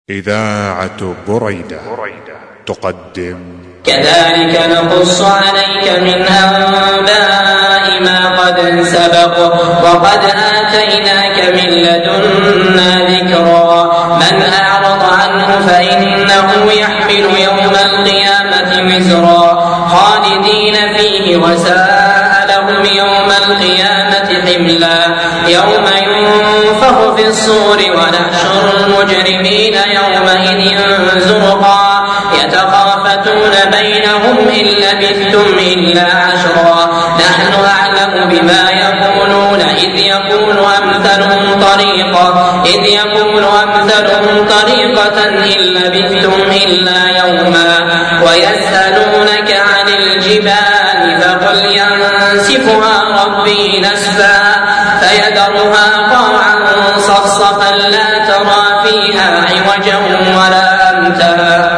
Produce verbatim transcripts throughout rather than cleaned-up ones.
إذاعة بريدة تقدم كذلك نقص عليك من أنباء ما قد سبق وقد آتيناك من لدنا ذكرا من أعرض عنه فإنه يحمل يوم القيامة وزرا خالدين فيه وساء لهم يوم القيامة حملا يوم ينفخ في الصور ونحشر المجرمين يومئذ زرقا يتخافتون بينهم إن لبثتم إلا عشرا نحن أعلم بما يقولون إذ يقول أمثلهم طريقة إذ يقول أمثلهم طريقة إن لبثتم إلا يوما ويسألونك عن الجبال فقل ينسفها ربي نسفا فيذرها قاعا صفصفا لا ترى فيها عوجا ولا أمتا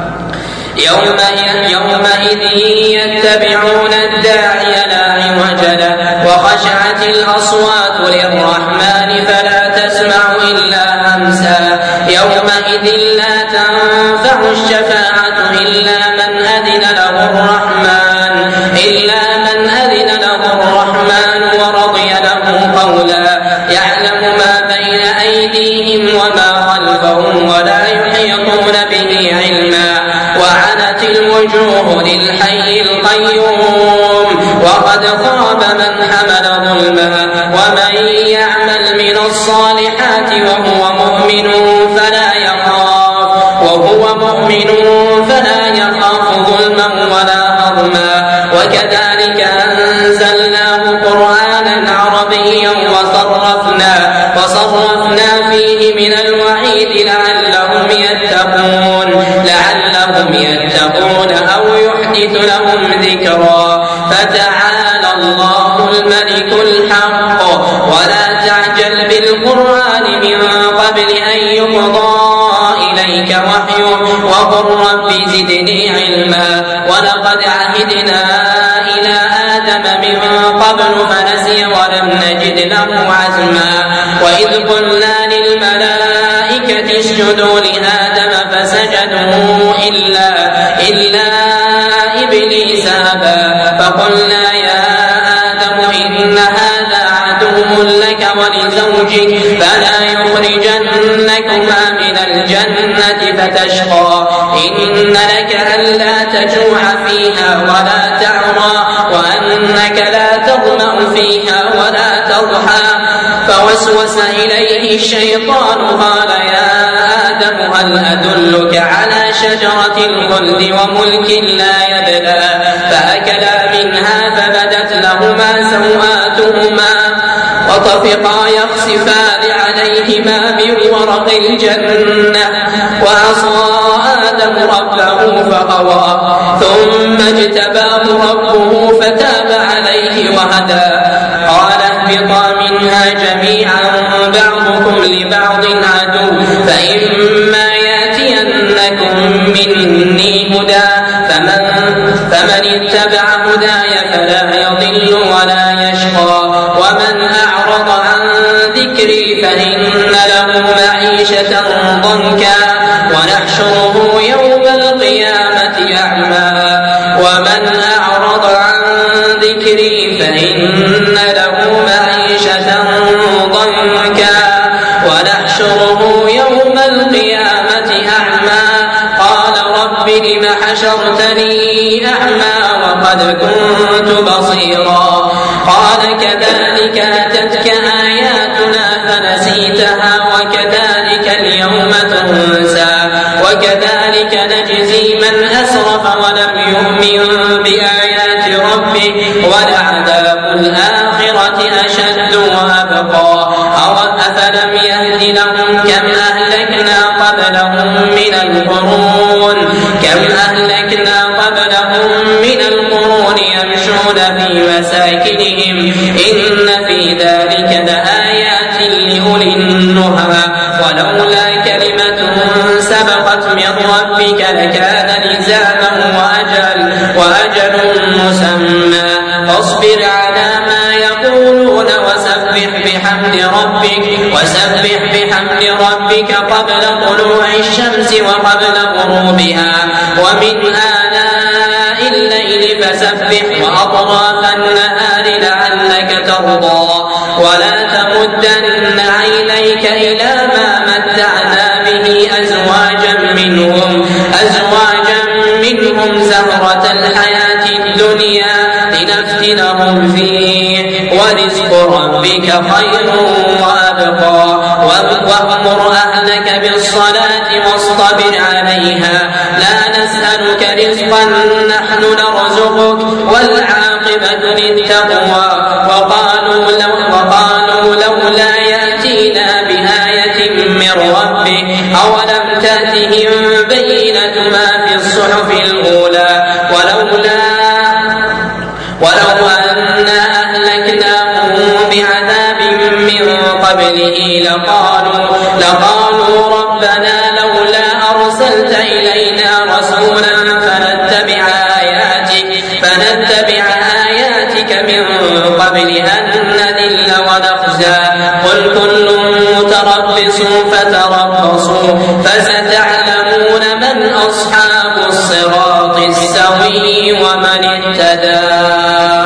يومئذ يتبعون الداعي لا عوج له وخشعت الأصوات للرحمن فلا تسمع إلا همسا يومئذ لا تنفع الشفاعة إلا من أذن له الرحمن إلا من أذن له الرحمن ورضي له قولا يعلم ما بين أيديهم وما خلفهم ولا يحيطون به علما وعنت الوجوه للحي القيوم وقد خاب من حمل ظلما ومن يعمل من الصالحات وهو مؤمن فلا يخاف وهو مؤمن فلا يخاف ظلما ولا هضما وكذلك أنزلناه قرآنا عربيا وصرفنا وصرفنا فيه من الوعيد لعلهم يتقون لعلهم يتقون أو يحدث لهم ذكرا فتعالى الله الملك الحق ولا تعجل بالقرآن من قبل أن يقضى إليك وحيه وقل رب زدني علما ولقد عهدنا إلى آدم من قبل فنسي ولم نجد له عزما وإذ قلنا للملائكة اسجدوا لآدم فسجدوا إلا إلا إبليس أبى فقلنا يا آدم إن هذا عدو لك ولزوجك فلا يخرجنكما من الجنة فتشقى إن لك ألا تجوع فيها ولا تعرى وأنك لا تظمأ فيها ولا تضحى فوسوس إليه الشيطان قال يا آدم هل أدلك على شجرة الخلد وملك لا يبلى فأكلا منها فبدت لهما سوآتهما وطفقا يخصفان عليهما من ورق الجنة وعصى آدم ربه فغوى ثم اجتباه ربه فتاب عليه وهدى قال اهبطا منها جميعا بعضكم لبعض عدو فإما يأتينكم مني هدى فمن, فمن اتبع هداي فلا يضل ولا يشقى ومن أعرض عن ذكري فإن له معيشة ضنكا ونحشره يوم القيامة أعمى ومن أعرض عن ذكري فإن له معيشة ضنكا ونحشره يوم القيامة أعمى قال رب لم حشرتني أعمى وقد كنت بصيرا قال كذلك أتتك آياتنا فنسيتها وكذلك اليوم تنسى وكذلك نجزي من أسرف ولم يؤمن بآيات ربه ولعذاب الآخرة أشد وأبقى أفلم يهد لهم كم أهلكنا قبلهم من القرون كم أهلكنا قبلهم من القرون يمشون في مساكنهم إن في ذلك لآيات لأولي النهى ولولا كلمة سبقت من ربك لكان لزاما وأجل وأجل مسمى فاصبر على ما يقولون وسبح بحمد ربك وسبح بحمد ربك قبل طلوع الشمس وقبل غروبها ومن آلاء الليل فسبح وأطراف النهار لعلك ترضى ولا تمدن عينيك إلى ما متعنا به أزواجا منهم أزواجا منهم زهرة الحياة الدنيا لنفتنهم فيه ورزق ربك خير وأبقى وأمر أهلك بالصلاة واصطبر عليها لا نسألك رزقا نحن نرزقك والعاقبة للتقوى وقالوا, لو وقالوا لولا يأتينا بآية من ربه أولم تأتهم بينة ما في الصحف الأولى ولولا ولو أنا أهلكناهم بعذاب من قبله لقالوا, لقالوا ربنا لولا أرسلت إلينا رسولا فنتبع آياتك, فنتبع آياتك من قبل أن نذل ونخزى قل كل متربص فتربصوا فستعلمون من أصحاب الصراط السوي ومن اهتدى.